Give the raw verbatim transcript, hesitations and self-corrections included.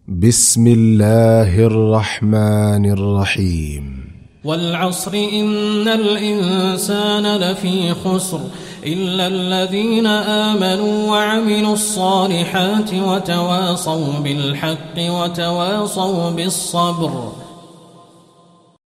بسم الله الرحمن الرحيم. والعصر إن الإنسان لفي خسر إلا الذين آمنوا وعملوا الصالحات وتواصوا بالحق وتواصوا بالصبر.